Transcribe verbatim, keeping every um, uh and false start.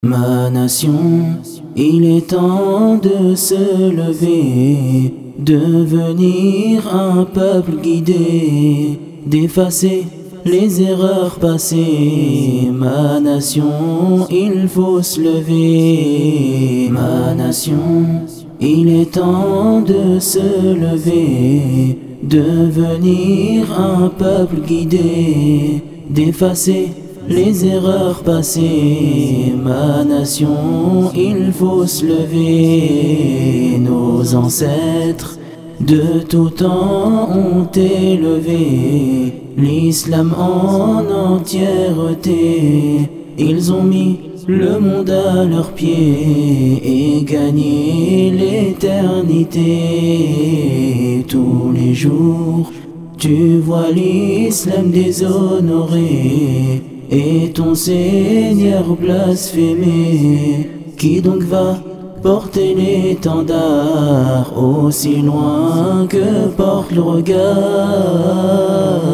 Ma nation, il est temps de se lever, devenir un peuple guidé, d'effacer les erreurs passées. Ma nation, il faut se lever. Ma nation, il est temps de se lever, devenir un peuple guidé, d'effacer les erreurs passées. Ma nation, il faut se lever. Nos ancêtres de tout temps ont élevé l'islam en entièreté. Ils ont mis le monde à leurs pieds et gagné l'éternité. Tous les jours, tu vois l'islam déshonoré et ton Seigneur blasphémé. Qui donc va porter l'étendard aussi loin que porte le regard?